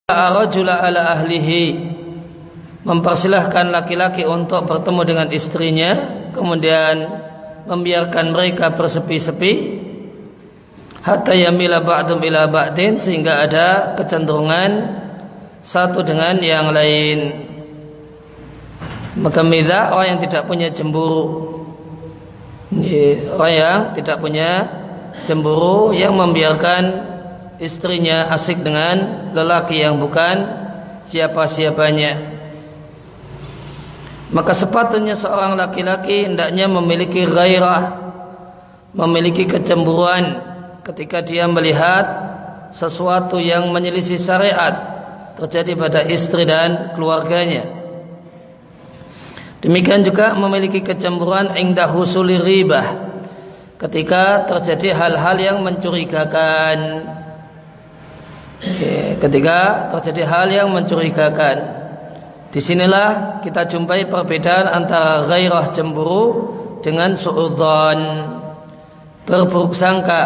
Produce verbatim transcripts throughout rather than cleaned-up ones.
Rajula ala ahlihi, mempersilahkan laki-laki untuk bertemu dengan istrinya, kemudian membiarkan mereka bersepi-sepi hatta yamila ba'dum ila ba'din, sehingga ada kecenderungan satu dengan yang lain. Maka midha, orang yang tidak punya cemburu, orang yang tidak punya cemburu, yang membiarkan istrinya asik dengan lelaki yang bukan siapa-siapanya. Maka sepatutnya seorang laki-laki hendaknya memiliki ghairah, memiliki kecemburuan ketika dia melihat sesuatu yang menyelisih syariat terjadi pada istri dan keluarganya. Demikian juga memiliki kecemburuan inda husuli ribah, ketika terjadi hal-hal yang mencurigakan. Ketika terjadi hal yang mencurigakan, disinilah kita jumpai perbedaan antara ghairah cemburu dengan su'udzon, berburuk sangka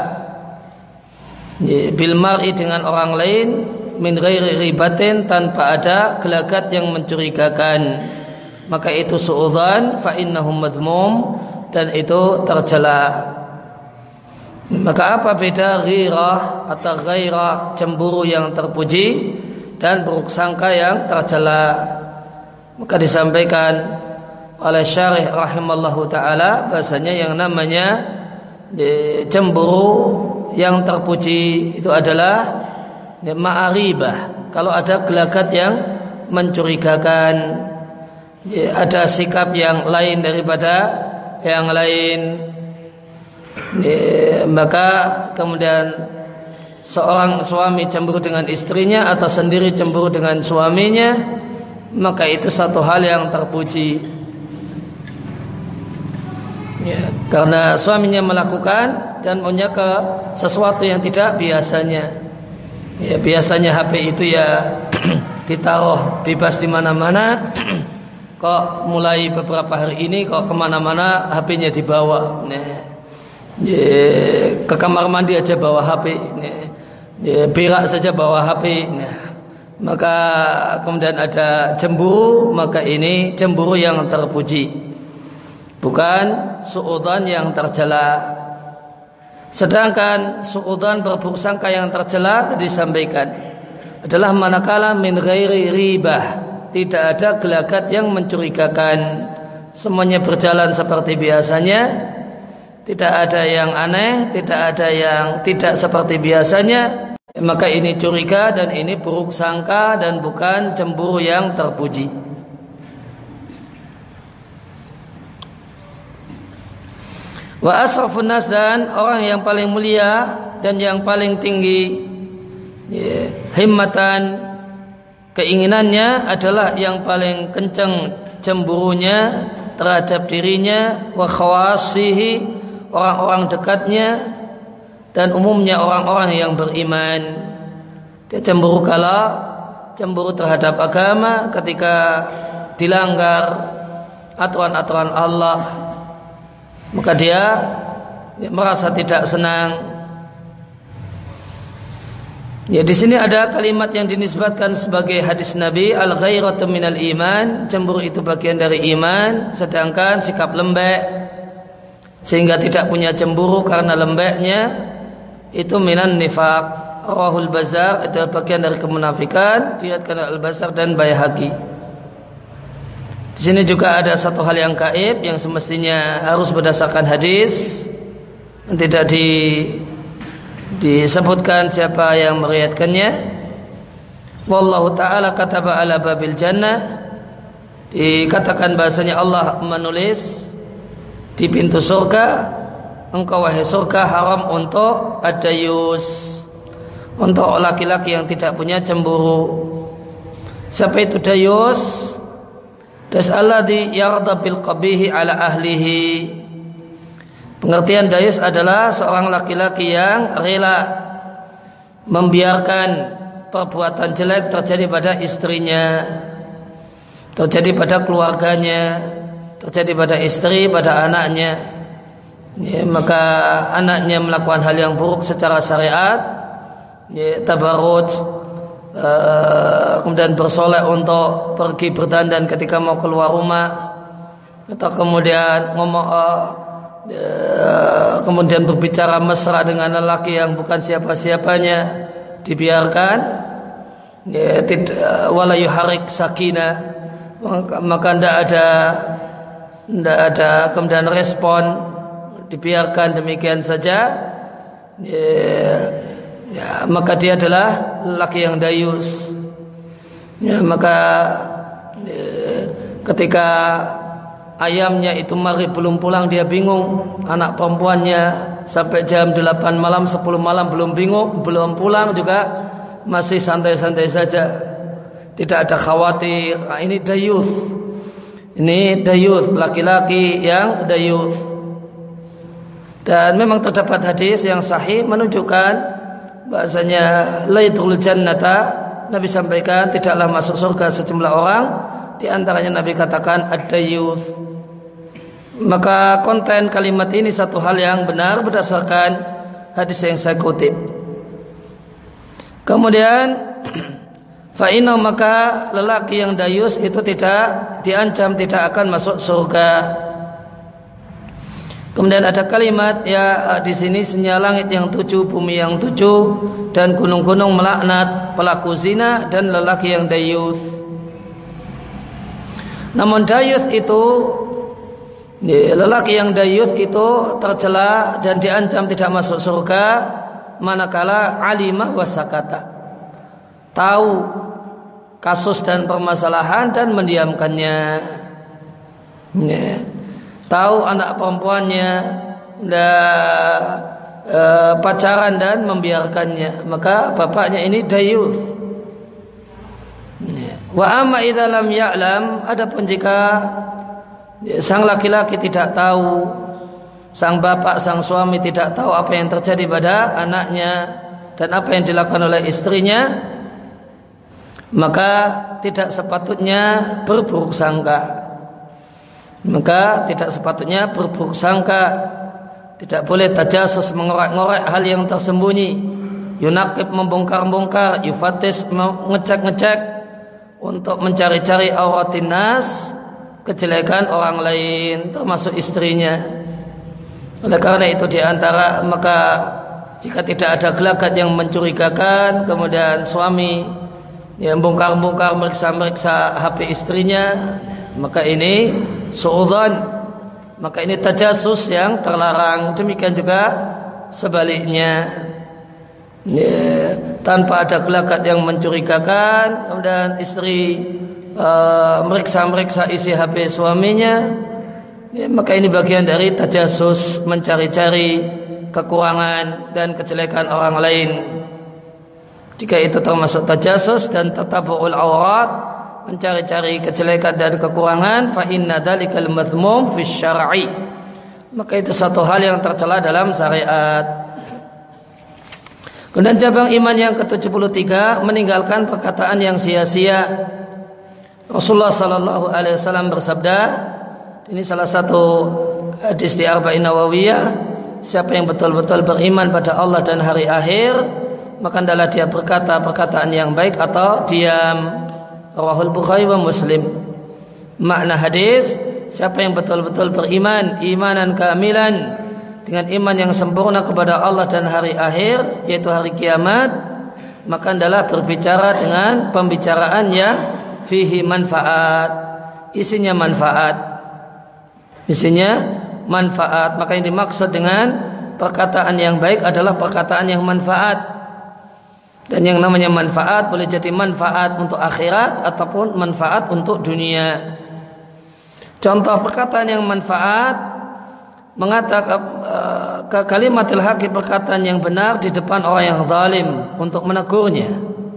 bil mar'i dengan orang lain, min ghairi ribatin, tanpa ada gelagat yang mencurigakan, maka itu su'udzon, fa innahum madhmum, dan itu tercela. Maka apa beda ghirah atau ghairah, cemburu yang terpuji, dan buruk sangka yang tercela? Maka disampaikan oleh syarih rahimallahu ta'ala bahasanya yang namanya cemburu yang terpuji itu adalah ma'aribah, kalau ada gelagat yang mencurigakan, ada sikap yang lain daripada yang lain. E, maka kemudian seorang suami cemburu dengan istrinya atau sendiri cemburu dengan suaminya, maka itu satu hal yang terpuji, ya, karena suaminya melakukan dan punya ke sesuatu yang tidak biasanya. Ya, biasanya H P itu ya ditaruh bebas di mana-mana. Kok mulai beberapa hari ini kok kemana-mana H P-nya dibawa. Nah, ke kamar mandi aja bawa H P, berak saja bawa H P. Nah, maka kemudian ada cemburu, maka ini cemburu yang terpuji, bukan su'udzon yang tercela. Sedangkan su'udzon, berburuk sangka yang tercela, tadi disampaikan adalah manakala min ghairi ribah, tidak ada gelagat yang mencurigakan, semuanya berjalan seperti biasanya, tidak ada yang aneh, tidak ada yang tidak seperti biasanya, maka ini curiga dan ini buruk sangka dan bukan cemburu yang terpuji. Wa asrafun nas, dan orang yang paling mulia dan yang paling tinggi ya, himmatan, keinginannya adalah yang paling kencang cemburunya terhadap dirinya, wa khawasihi, orang-orang dekatnya, dan umumnya orang-orang yang beriman. Dia cemburu kala cemburu terhadap agama ketika dilanggar aturan-aturan Allah, maka dia merasa tidak senang. Ya, di sini ada kalimat yang dinisbatkan sebagai hadis Nabi, al-ghairatu minal iman, cemburu itu bagian dari iman, sedangkan sikap lembek sehingga tidak punya cemburu karena lembeknya itu minan nifaq. Rawahul Bazzar, itu bagian dari kemunafikan, diriwayatkan Al-Bazzar dan Baihaqi. Di sini juga ada satu hal yang gaib yang semestinya harus berdasarkan hadis, tidak di disebutkan siapa yang meriwayatkannya. Wallahu ta'ala kataba ala babil jannah, dikatakan bahasanya Allah menulis di pintu surga, engkau wahai surga haram untuk ad-dayus, untuk laki-laki yang tidak punya cemburu. Siapa itu dayus? Das alladhi yarda bil qabihi ala ahlihi. Pengertian dayus adalah seorang laki-laki yang rela membiarkan perbuatan jelek terjadi pada istrinya, terjadi pada keluarganya, terjadi pada istri, pada anaknya. Ya, maka anaknya melakukan hal yang buruk secara syariat, ya, tabarruj, uh, kemudian bersolek untuk pergi berdandan ketika mau keluar rumah, atau kemudian ngomong uh, uh, kemudian berbicara mesra dengan lelaki yang bukan siapa-siapanya, dibiarkan, ya, tidak wala yuharik sakinah, maka tidak ada tidak ada kemudian respon, dibiarkan demikian saja, ya, ya, maka dia adalah lelaki yang dayus. Ya, maka ya, ketika ayamnya itu maghrib belum pulang, dia bingung. Anak perempuannya sampai jam delapan malam, sepuluh malam belum bingung, belum pulang juga masih santai-santai saja, tidak ada khawatir. Nah, ini dayus. Ini dayus, laki-laki yang dayus. Dan memang terdapat hadis yang sahih menunjukkan bahasanya laidul jannata, Nabi sampaikan tidaklah masuk surga sejumlah orang, di antaranya Nabi katakan ad-dayus. Maka konten kalimat ini satu hal yang benar berdasarkan hadis yang saya kutip. Kemudian fa'inau, maka lelaki yang dayus itu tidak diancam tidak akan masuk surga. Kemudian ada kalimat ya di sini, sinyal langit yang tujuh, bumi yang tujuh, dan gunung-gunung melaknat pelaku zina dan lelaki yang dayus. Namun dayus itu, lelaki yang dayus itu tercela dan diancam tidak masuk surga manakala alimah wasakata, tahu kasus dan permasalahan dan mendiamkannya, ya. Tahu anak perempuannya dan e, pacaran dan membiarkannya, maka bapaknya ini dayus. Ya. Wa amma idza lam ya'lam, adapun jika sang laki-laki tidak tahu, sang bapak, sang suami tidak tahu apa yang terjadi pada anaknya dan apa yang dilakukan oleh istrinya, maka tidak sepatutnya berburuk sangka. Maka tidak sepatutnya berburuk sangka. Tidak boleh tajasus, mengorek-ngorek hal yang tersembunyi, yunaqib, membongkar-bongkar, yufatis, mengecek-ngecek untuk mencari-cari auratin nas, kejelekan orang lain termasuk istrinya. Oleh karena itu diantara, maka jika tidak ada gelagat yang mencurigakan, kemudian suami yang bongkar-bongkar meriksa-meriksa H P istrinya, maka ini suudzon, maka ini tajasus yang terlarang. Demikian juga sebaliknya, ya, tanpa ada gelagat yang mencurigakan, kemudian istri uh, meriksa-meriksa isi H P suaminya, ya, maka ini bagian dari tajasus, mencari-cari kekurangan dan kejelekan orang lain. Jika itu termasuk tajasus dan tatabu'ul aurat, mencari-cari kejelekan dan kekurangan, fa inna dzalikal madhmum fi syar'i, maka itu satu hal yang tercela dalam syariat. Kemudian cabang iman yang ke tujuh puluh tiga, meninggalkan perkataan yang sia-sia. Rasulullah sallallahu alaihi wasallam bersabda, ini salah satu hadis di Arba'in Nawawiyah, siapa yang betul-betul beriman pada Allah dan hari akhir, maka hendaklah dia berkata perkataan yang baik atau diam. Rawahul Bukhari wa Muslim. Makna hadis, siapa yang betul-betul beriman imanan kamilan, dengan iman yang sempurna kepada Allah dan hari akhir, yaitu hari kiamat, maka hendaklah berbicara dengan pembicaraan yang fihi manfaat, isinya manfaat, isinya manfaat. Maka yang dimaksud dengan perkataan yang baik adalah perkataan yang manfaat. Dan yang namanya manfaat boleh jadi manfaat untuk akhirat ataupun manfaat untuk dunia. Contoh perkataan yang manfaat, mengatakan uh, kalimatil haqi, perkataan yang benar di depan orang yang zalim untuk menegurnya.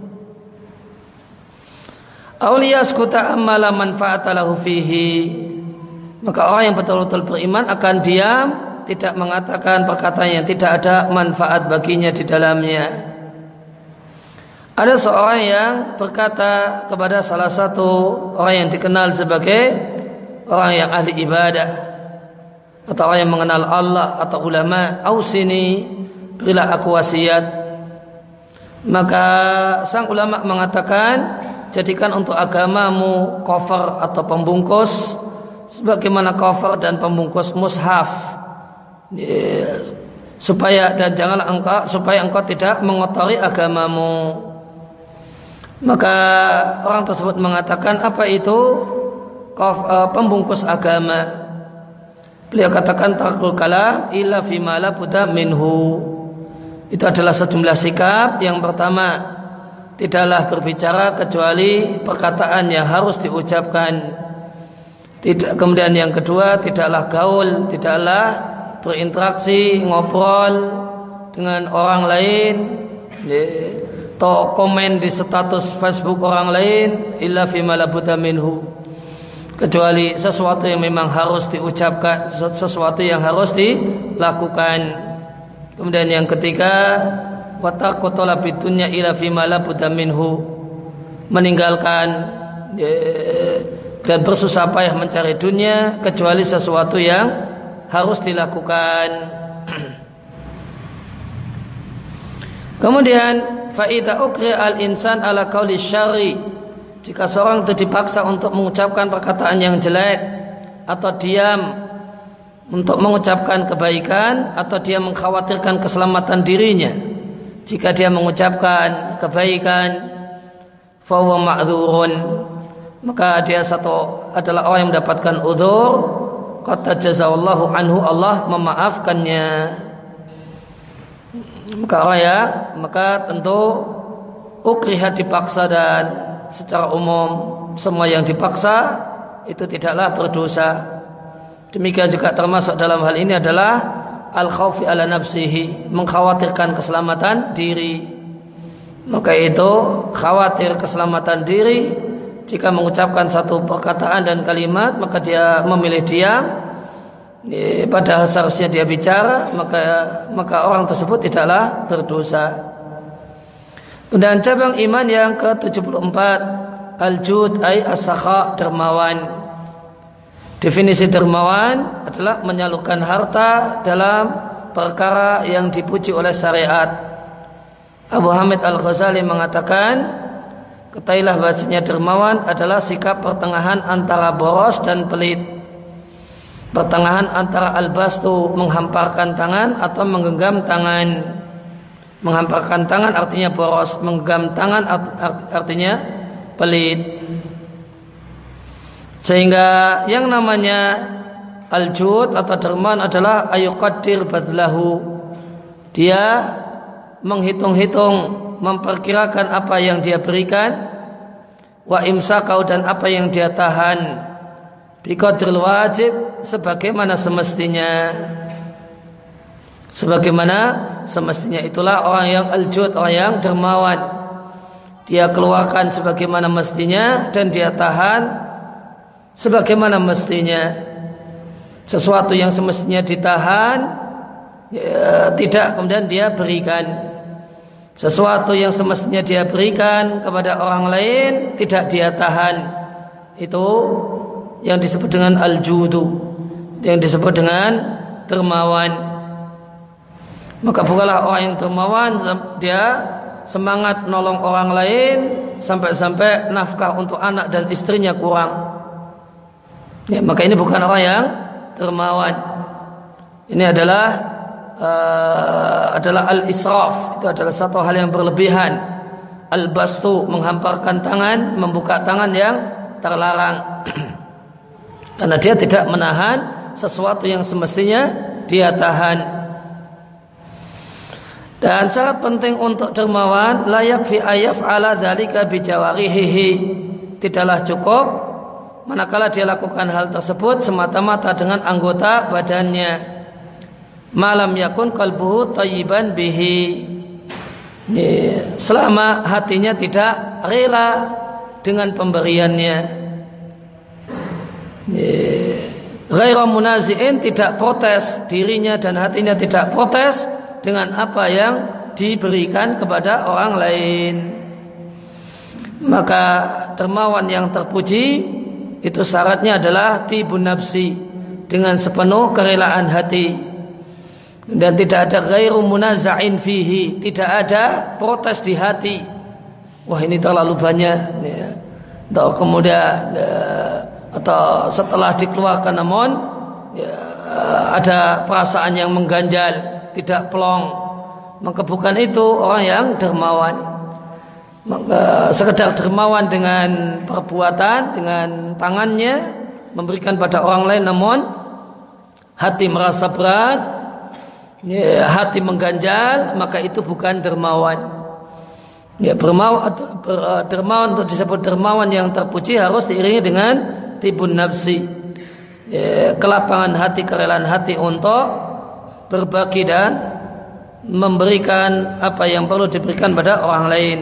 Auliyas kuta amala manfaata lahu fihi, maka orang yang betul-betul beriman akan diam, tidak mengatakan perkataan yang tidak ada manfaat baginya di dalamnya. Ada seorang yang berkata kepada salah satu orang yang dikenal sebagai orang yang ahli ibadah atau orang yang mengenal Allah atau ulama, ausini, berilah aku wasiat. Maka sang ulama mengatakan, jadikan untuk agamamu cover atau pembungkus sebagaimana cover dan pembungkus mushaf, supaya dan janganlah engkau supaya engkau tidak mengotori agamamu. Maka orang tersebut mengatakan, apa itu pembungkus agama? Beliau katakan, tarkul kalam illa fima la budda minhu. Itu adalah sejumlah sikap. Yang pertama, tidaklah berbicara kecuali perkataan yang harus diucapkan. Tidak, kemudian yang kedua, tidaklah gaul, tidaklah berinteraksi, ngobrol dengan orang lain, atau komen di status Facebook orang lain, illa fima la budda minhu, kecuali sesuatu yang memang harus diucapkan, sesuatu yang harus dilakukan. Kemudian yang ketiga, wa tarku talabi dunya ila fima la budda minhu, meninggalkan dan bersusah payah mencari dunia kecuali sesuatu yang harus dilakukan. Kemudian fa idza ukriha al-insan ala qauli syarri, jika seorang itu dipaksa untuk mengucapkan perkataan yang jelek atau diam untuk mengucapkan kebaikan, atau dia mengkhawatirkan keselamatan dirinya jika dia mengucapkan kebaikan, fa huwa ma'dzurun, maka dia satu adalah orang yang mendapatkan udzur, qad tajazallahu anhu, Allah memaafkannya. Maka ya, maka tentu ukriha dipaksa, dan secara umum semua yang dipaksa itu tidaklah berdosa. Demikian juga termasuk dalam hal ini adalah al-khawfi ala nafsihi, mengkhawatirkan keselamatan diri. Maka itu khawatir keselamatan diri, jika mengucapkan satu perkataan dan kalimat maka dia memilih diam, padahal seharusnya dia bicara, maka maka orang tersebut tidaklah berdosa. Dan cabang iman yang ke tujuh puluh empat, al-jud ay as-sakha, dermawan. Definisi dermawan adalah menyalurkan harta dalam perkara yang dipuji oleh syariat. Abu Hamid Al-Ghazali mengatakan, ketahuilah bahasanya dermawan adalah sikap pertengahan antara boros dan pelit, pertengahan antara al-bastu, menghamparkan tangan, atau menggenggam tangan. Menghamparkan tangan artinya boros, menggenggam tangan artinya pelit. Sehingga yang namanya al-jud atau dermawan adalah ayuqaddir badlahu, dia menghitung-hitung, memperkirakan apa yang dia berikan, wa imsakau, dan apa yang dia tahan, biqadril wajib, sebagaimana semestinya. Sebagaimana semestinya, itulah orang yang al-jud, orang yang dermawan. Dia keluarkan sebagaimana mestinya dan dia tahan sebagaimana mestinya. Sesuatu yang semestinya ditahan, ya, tidak kemudian dia berikan. Sesuatu yang semestinya dia berikan kepada orang lain, tidak dia tahan. Itu yang disebut dengan al-judu, yang disebut dengan dermawan. Maka bukanlah orang yang dermawan dia semangat nolong orang lain sampai-sampai nafkah untuk anak dan istrinya kurang. Ya, maka ini bukan orang yang dermawan. Ini adalah uh, adalah al-israf. Itu adalah satu hal yang berlebihan. Al-bastu, menghamparkan tangan, membuka tangan yang terlarang. Karena dia tidak menahan sesuatu yang semestinya dia tahan. Dan syarat penting untuk dermawan, layak fi ayaf ala dzalika bijawarihi, tidaklah cukup manakala dia lakukan hal tersebut semata-mata dengan anggota badannya, malam yakun qalbuhu thayyiban bihi, selama hatinya tidak rela dengan pemberiannya. Ghairu munazi'in, tidak protes, dirinya dan hatinya tidak protes dengan apa yang diberikan kepada orang lain. Maka dermawan yang terpuji itu syaratnya adalah tibun nafsi, dengan sepenuh kerelaan hati. dan tidak ada ghairu munaza'in fihi, tidak ada protes di hati. Wah, ini terlalu banyak, ya. Atau kemudian ya, atau setelah dikeluarkan namun ya, ada perasaan yang mengganjal, tidak plong. Maka bukan itu orang yang dermawan. Maka sekedar dermawan dengan perbuatan, dengan tangannya memberikan pada orang lain, namun hati merasa berat, ya, hati mengganjal, maka itu bukan dermawan. Ya, dermawan, dermawan untuk disebut dermawan yang terpuji harus diiringi dengan tibun nafsi, ya, kelapangan hati, kerelaan hati untuk berbagi dan memberikan apa yang perlu diberikan pada orang lain.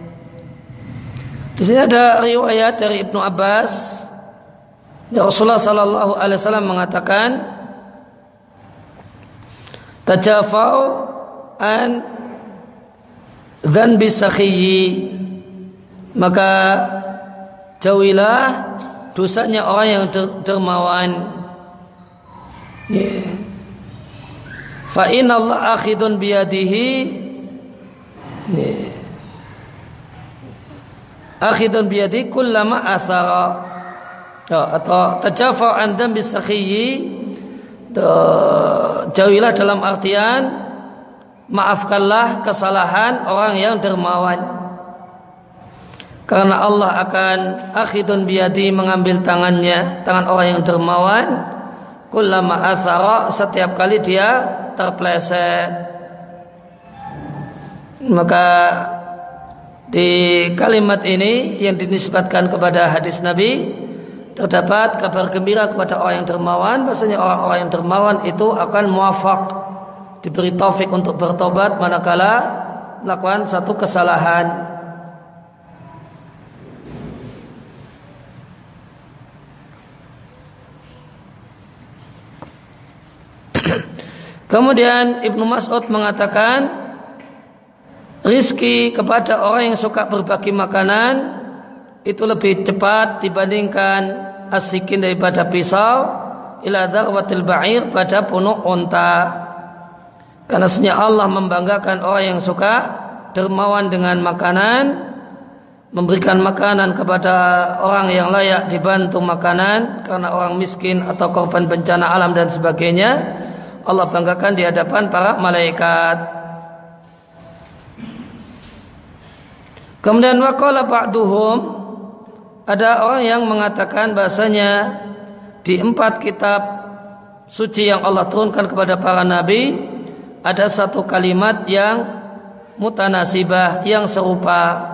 Di sini ada riwayat dari Ibnu Abbas, ya, Rasulullah Sallallahu Alaihi Wasallam mengatakan, tajafau an dzanbi sakhiyyi, maka jauhilah dosanya orang yang dermawan. Yeah. Fa inna Allah akhidun biyadihi, yeah, akhidun biyadihi kullama athara, ya, atau tajafa an dzanbi sakhiyyi, jauhilah dalam artian maafkanlah kesalahan orang yang dermawan, karena Allah akan akhidun biyadi, mengambil tangannya, tangan orang yang dermawan, kullama athara, setiap kali dia terpleset. Maka di kalimat ini yang dinisbatkan kepada hadis Nabi terdapat kabar gembira kepada orang yang dermawan, bahasanya orang-orang yang dermawan itu akan muwafaq, diberi taufik untuk bertobat manakala melakukan satu kesalahan. Kemudian Ibnu Mas'ud mengatakan, rizki kepada orang yang suka berbagi makanan itu lebih cepat dibandingkan asikin daripada pisau ila darwatil ba'ir, pada punuk unta. Karena sebenarnya Allah membanggakan orang yang suka dermawan dengan makanan, memberikan makanan kepada orang yang layak dibantu makanan karena orang miskin atau korban bencana alam dan sebagainya. Allah banggakan di hadapan para malaikat. Kemudian waqala ba'duhum, ada orang yang mengatakan bahasanya di empat kitab suci yang Allah turunkan kepada para nabi ada satu kalimat yang mutanasibah, yang serupa.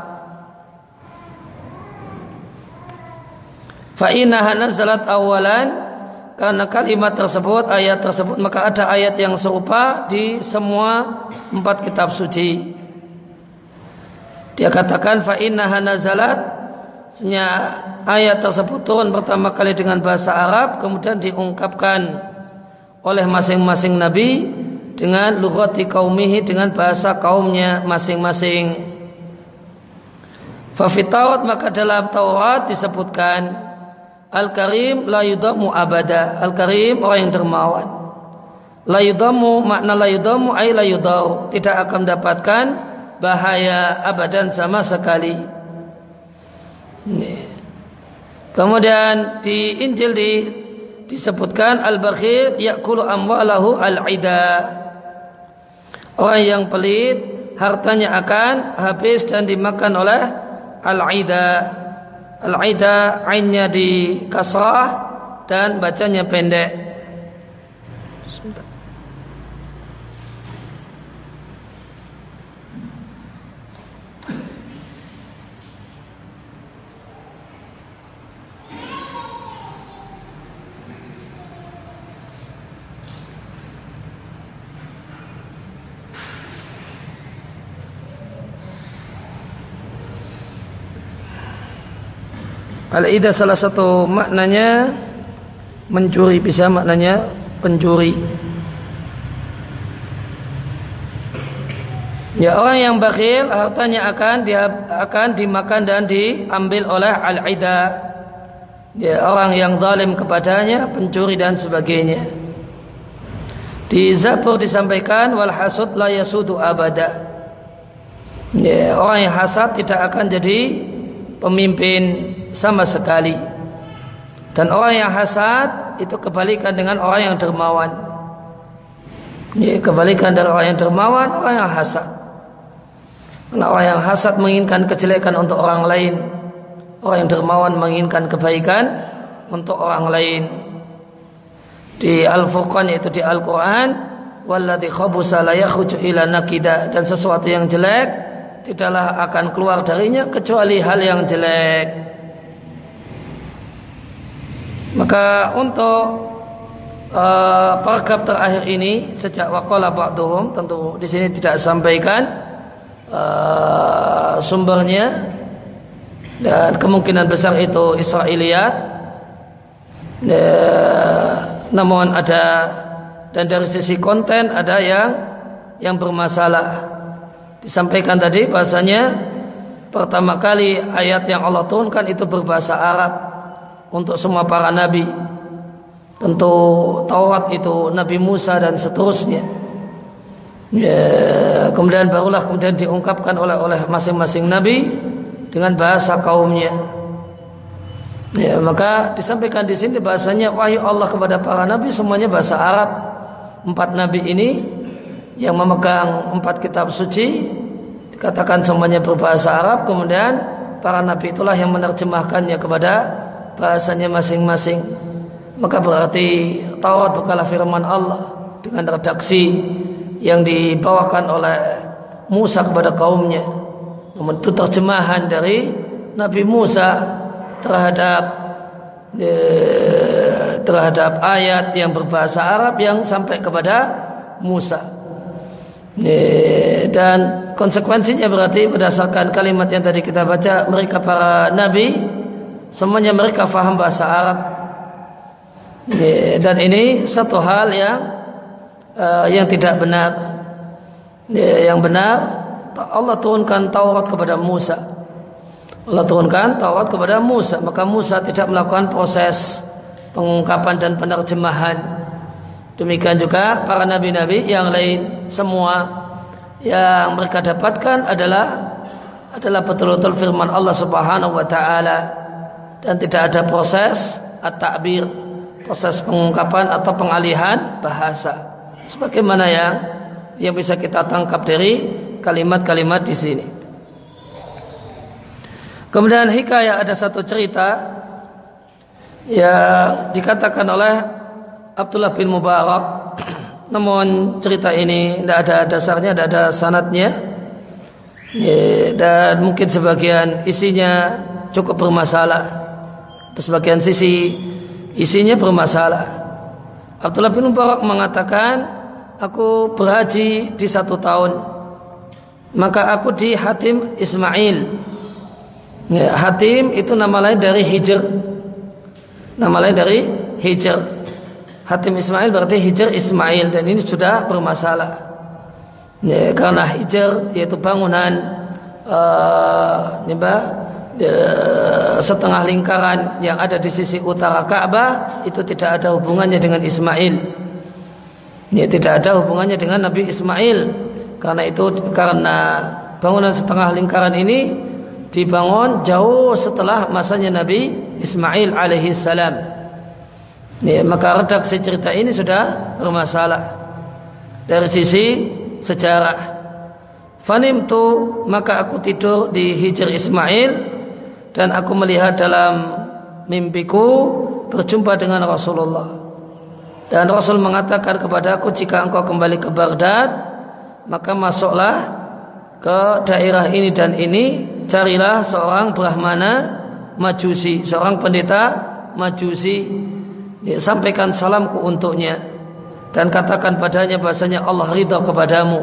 Fa innaha nazalat awalan, karena kalimat tersebut, ayat tersebut, maka ada ayat yang serupa di semua empat kitab suci. Dia katakan fa innaha nazalat, sebenarnya ayat tersebut turun pertama kali dengan bahasa Arab, kemudian diungkapkan oleh masing-masing nabi dengan lughati qaumihi, dengan bahasa kaumnya masing-masing. Fa fi Taurat, maka dalam Taurat disebutkan Al-Karim la yudamu abada. Al-Karim orang yang dermawan. La yudamu, makna la yudamu ay la yudaru, tidak akan mendapatkan bahaya abadan sama sekali. Kemudian di Injil di, disebutkan al-bakhil ya'kulu amwalahu al-ida, orang yang pelit hartanya akan habis dan dimakan oleh al-ida. Al-ida ainnya di kasrah dan bacanya pendek. Sebentar. Al-ida salah satu maknanya mencuri, bisa maknanya pencuri. Ya, orang yang bakhil hartanya akan dia akan dimakan dan diambil oleh al-ida. Ya, orang yang zalim kepadanya, pencuri dan sebagainya. Di Zabur disampaikan wal hasud la yasudu abada. Ya, orang yang hasad tidak akan jadi pemimpin sama sekali. Dan orang yang hasad itu kebalikan dengan orang yang dermawan. Ya, kebalikan dari orang yang dermawan, orang yang hasad. Karena orang yang hasad menginginkan kejelekan untuk orang lain, orang yang dermawan menginginkan kebaikan untuk orang lain. Di Al-Furqan, yaitu di Al-Quran, walladzi khabusa la yakhruju ila nakida, dan sesuatu yang jelek tidaklah akan keluar darinya kecuali hal yang jelek. Maka untuk uh, paragraf terakhir ini, sejak waqala ba'duhum, tentu di sini tidak sampaikan uh, sumbernya, dan kemungkinan besar itu Israiliyat. Uh, Namun ada, dan dari sisi konten ada yang yang bermasalah. Disampaikan tadi bahasanya pertama kali ayat yang Allah turunkan itu berbahasa Arab untuk semua para nabi. Tentu Taurat itu Nabi Musa dan seterusnya. Ya, kemudian barulah kemudian diungkapkan oleh oleh masing-masing nabi dengan bahasa kaumnya. Ya, maka disampaikan di sini bahasanya wahyu Allah kepada para nabi semuanya bahasa Arab. Empat nabi ini yang memegang empat kitab suci dikatakan semuanya berbahasa Arab. Kemudian para nabi itulah yang menerjemahkannya kepada bahasanya masing-masing. Maka berarti Taurat bukanlah firman Allah dengan redaksi yang dibawakan oleh Musa kepada kaumnya, namun itu terjemahan dari Nabi Musa terhadap eh, terhadap ayat yang berbahasa Arab yang sampai kepada Musa. Eh, dan konsekuensinya berarti berdasarkan kalimat yang tadi kita baca, mereka para nabi semuanya mereka faham bahasa Arab. Eh, dan ini satu hal yang eh, yang tidak benar. Eh, yang benar, Allah turunkan Taurat kepada Musa. Allah turunkan Taurat kepada Musa, maka Musa tidak melakukan proses pengungkapan dan penerjemahan. Demikian juga para nabi-nabi yang lain, semua yang mereka dapatkan adalah adalah betul-betul firman Allah Subhanahu wa taala, dan tidak ada proses at-ta'bir, proses pengungkapan atau pengalihan bahasa sebagaimana yang yang bisa kita tangkap dari kalimat-kalimat di sini. Kemudian hikayah, ada satu cerita yang dikatakan oleh Abdullah bin Mubarak, namun cerita ini tidak ada dasarnya, tidak ada sanadnya, dan mungkin sebagian isinya cukup bermasalah, atau sebagian sisi isinya bermasalah. Abdullah bin Mubarak mengatakan, aku berhaji di satu tahun, maka aku di Hatim Ismail. Ya, Hatim itu nama lain dari Hijr. Nama lain dari Hijr. Hatim Ismail berarti Hijr Ismail, dan ini sudah bermasalah. Ya, karena Hijr yaitu bangunan uh, uh, setengah lingkaran yang ada di sisi utara Ka'bah, itu tidak ada hubungannya dengan Ismail. Ya, tidak ada hubungannya dengan Nabi Ismail. Karena itu, karena bangunan setengah lingkaran ini dibangun jauh setelah masanya Nabi Ismail alaihi salam. Ya, maka redaksi cerita ini sudah bermasalah dari sisi sejarah. Fanimtu, maka aku tidur di Hijr Ismail, dan aku melihat dalam mimpiku berjumpa dengan Rasulullah. Dan Rasul mengatakan kepadaku, jika engkau kembali ke Baghdad, maka masuklah ke daerah ini dan ini, carilah seorang Brahmana Majusi, seorang pendeta Majusi, ya, sampaikan salamku untuknya dan katakan padanya bahasanya Allah ridha kepadamu.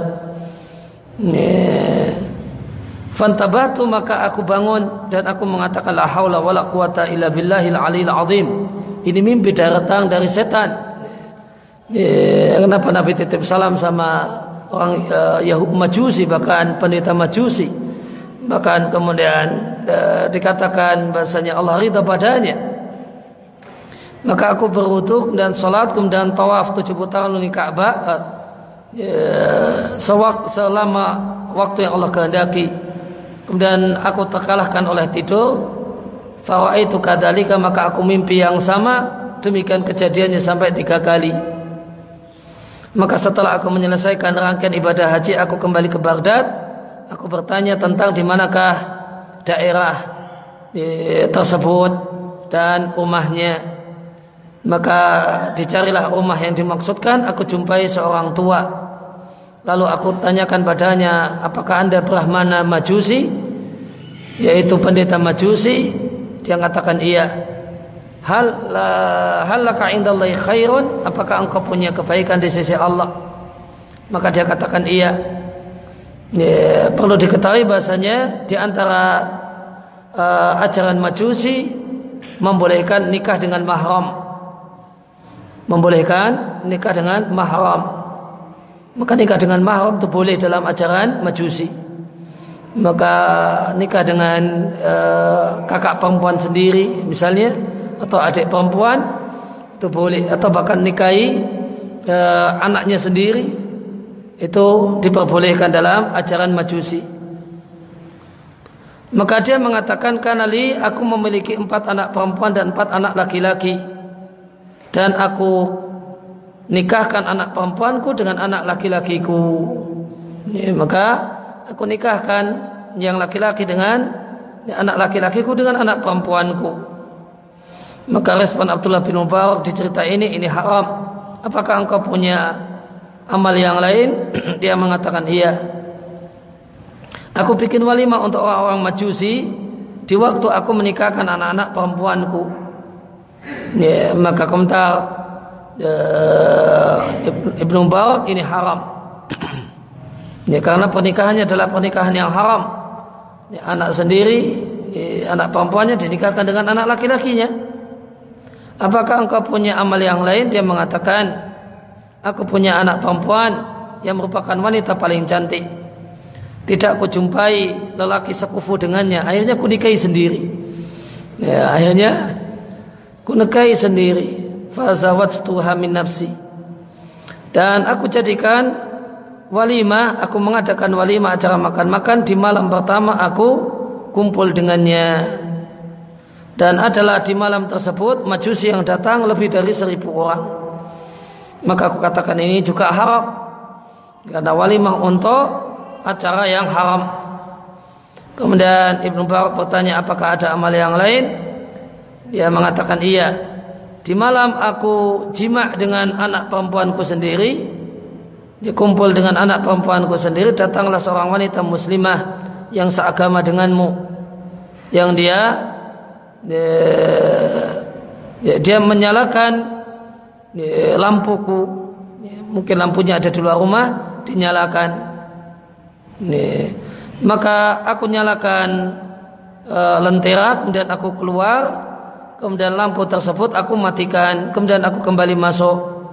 Ya. Fantabatu, maka aku bangun dan aku mengatakan la haula wala quwata illa billahil aliyil azim. Ini mimpi datang dari setan. Ya, kenapa Nabi titip salam sama orang uh, Yahudi Majusi, bahkan pendeta Majusi, bahkan kemudian uh, dikatakan bahasanya Allah ridha padanya. Maka aku berwudu dan salat kemudian tawaf tujuh putaran di Ka'bah ya, selama waktu yang Allah kehendaki. Kemudian aku terkalahkan oleh tidur. Fara'aitu kadzalika, maka aku mimpi yang sama. Demikian kejadiannya sampai tiga kali. Maka setelah aku menyelesaikan rangkaian ibadah haji, aku kembali ke Baghdad. Aku bertanya tentang di manakah daerah tersebut dan rumahnya. Maka dicarilah rumah yang dimaksudkan. Aku jumpai seorang tua. Lalu aku tanyakan padanya, apakah anda Brahmana Majusi, yaitu pendeta Majusi? Dia mengatakan iya. Hal hal laka indallahi khairun, apakah engkau punya kebaikan di sisi Allah? Maka dia katakan iya. Ya, perlu diketahui bahasanya di antara uh, ajaran Majusi membolehkan nikah dengan mahram. Membolehkan nikah dengan mahram. Maka nikah dengan mahram itu boleh dalam ajaran Majusi. Maka nikah dengan uh, kakak perempuan sendiri misalnya, atau adik perempuan itu boleh, atau bahkan nikahi e, anaknya sendiri itu diperbolehkan dalam ajaran Majusi. Maka dia mengatakan, kanali, aku memiliki empat anak perempuan dan empat anak laki-laki, dan aku nikahkan anak perempuanku dengan anak laki-lakiku. Ya, maka aku nikahkan yang laki-laki dengan ya, anak laki-lakiku dengan anak perempuanku. Maka respon Abdullah bin Mubarak di cerita ini, ini haram. Apakah engkau punya amal yang lain? Dia mengatakan iya. Aku bikin walimah untuk orang-orang Majusi di waktu aku menikahkan anak-anak perempuanku. Ya, maka komentar uh, Ibnu Mubarak, ini haram. Ya, karena pernikahannya adalah pernikahan yang haram. Ya, anak sendiri, ya, anak perempuannya dinikahkan dengan anak laki-lakinya. Apakah engkau punya amal yang lain? Dia mengatakan, aku punya anak perempuan yang merupakan wanita paling cantik. Tidak aku jumpai lelaki sekufu dengannya. Akhirnya aku nikahi sendiri. Ya, akhirnya aku nikahi sendiri. Fazawajtuha min nafsi. Dan aku jadikan walimah, aku mengadakan walimah acara makan-makan di malam pertama aku kumpul dengannya. Dan adalah di malam tersebut Majusi yang datang lebih dari seribu orang. Maka aku katakan ini juga haram, karena walimah untuk acara yang haram. Kemudian Ibnu Mubarak bertanya, apakah ada amal yang lain? Dia mengatakan iya. Di malam aku jima dengan anak perempuanku sendiri, dia kumpul dengan anak perempuanku sendiri, datanglah seorang wanita muslimah yang seagama denganmu, yang dia dia, dia menyalakan lampuku, mungkin lampunya ada di luar rumah, dinyalakan. Maka aku nyalakan e, lentera, kemudian aku keluar, kemudian lampu tersebut aku matikan, kemudian aku kembali masuk.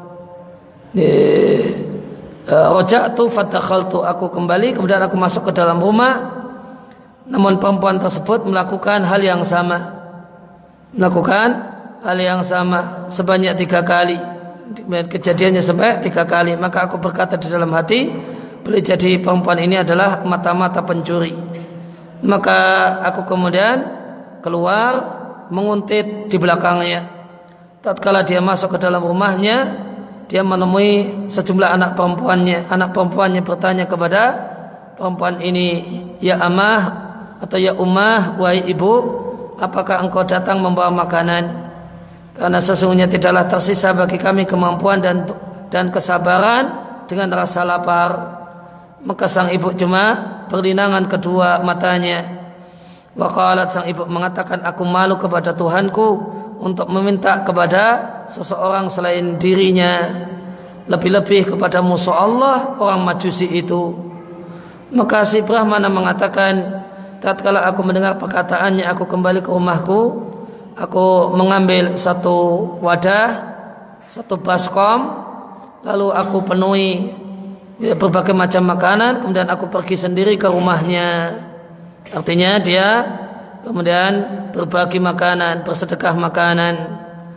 Raja'tu fadakhaltu, aku kembali, kemudian aku masuk ke dalam rumah. Namun perempuan tersebut melakukan hal yang sama. Melakukan hal yang sama sebanyak tiga kali. Kejadiannya sampai tiga kali. Maka aku berkata di dalam hati, boleh jadi perempuan ini adalah mata-mata pencuri. Maka aku kemudian keluar menguntit di belakangnya. Tatkala dia masuk ke dalam rumahnya, dia menemui sejumlah anak perempuannya. Anak perempuannya bertanya kepada perempuan ini, ya amah atau ya ummah, wahai ibu, apakah engkau datang membawa makanan? Karena sesungguhnya tidaklah tersisa bagi kami kemampuan dan dan kesabaran dengan rasa lapar. Maka sang ibu cuma berlinangan kedua matanya. Waqalat, sang ibu mengatakan, aku malu kepada Tuhanku untuk meminta kepada seseorang selain dirinya, lebih-lebih kepada musuh Allah, orang Majusi itu. Maka si Brahmana mengatakan, tatkala aku mendengar perkataannya, aku kembali ke rumahku, aku mengambil satu wadah, satu baskom, lalu aku penuhi berbagai macam makanan, kemudian aku pergi sendiri ke rumahnya. Artinya dia kemudian berbagi makanan, bersedekah makanan.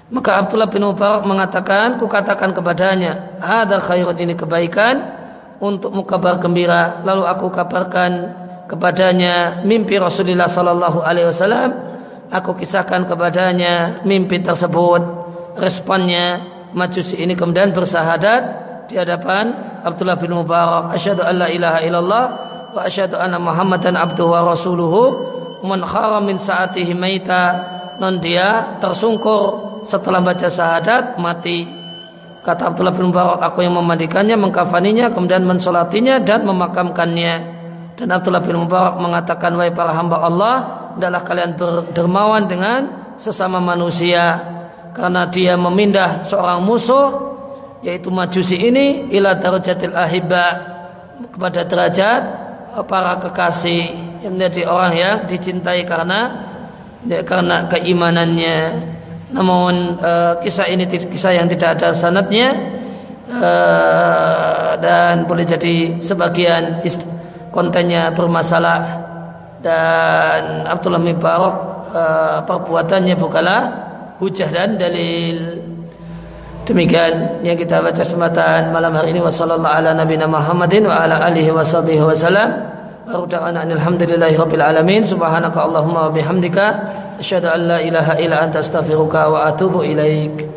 Maka Abdullah bin Mubarak mengatakan, kukatakan kepadanya, hadza khairun, ini kebaikan untukmu, kabar gembira. Lalu aku kabarkan kepadanya mimpi Rasulullah sallallahu alaihi wasallam. Aku kisahkan kepadanya mimpi tersebut. Responnya, Majusi ini kemudian bersahadat di hadapan Abdullah bin Mubarak, asyhadu an la ilaha illallah wa asyhadu anna Muhammadan abduhu wa rasuluhu. Man khara min saatihi maita, non dia tersungkur setelah baca syahadat mati. Kata Abdullah bin Mubarak, aku yang memandikannya, mengkafaninya, kemudian mensolatinya dan memakamkannya. Dan Abdullah bin Mubarak mengatakan, wahai para hamba Allah, hendaklah kalian berdermawan dengan sesama manusia, karena dia memindah seorang musuh, yaitu Majusi ini, ila darajatil ahibba, kepada derajat para kekasih, yang menjadi orang yang dicintai karena karena keimanannya. Namun e, kisah ini kisah yang tidak ada sanadnya, e, dan boleh jadi sebagian kontennya bermasalah, dan Abdullah bin Mubarak e, perbuatannya bukanlah hujah dan dalil. Demikian yang kita baca kesempatan malam hari ini. Wassallallahu ala nabiyina Muhammadin wa ala alihi washabihi wasallam. Wa da'ana alhamdulillahi rabbil alamin. Subhanaka Allahumma wa bihamdika asyhadu an la ilaha illa anta astaghfiruka wa atubu ilaik.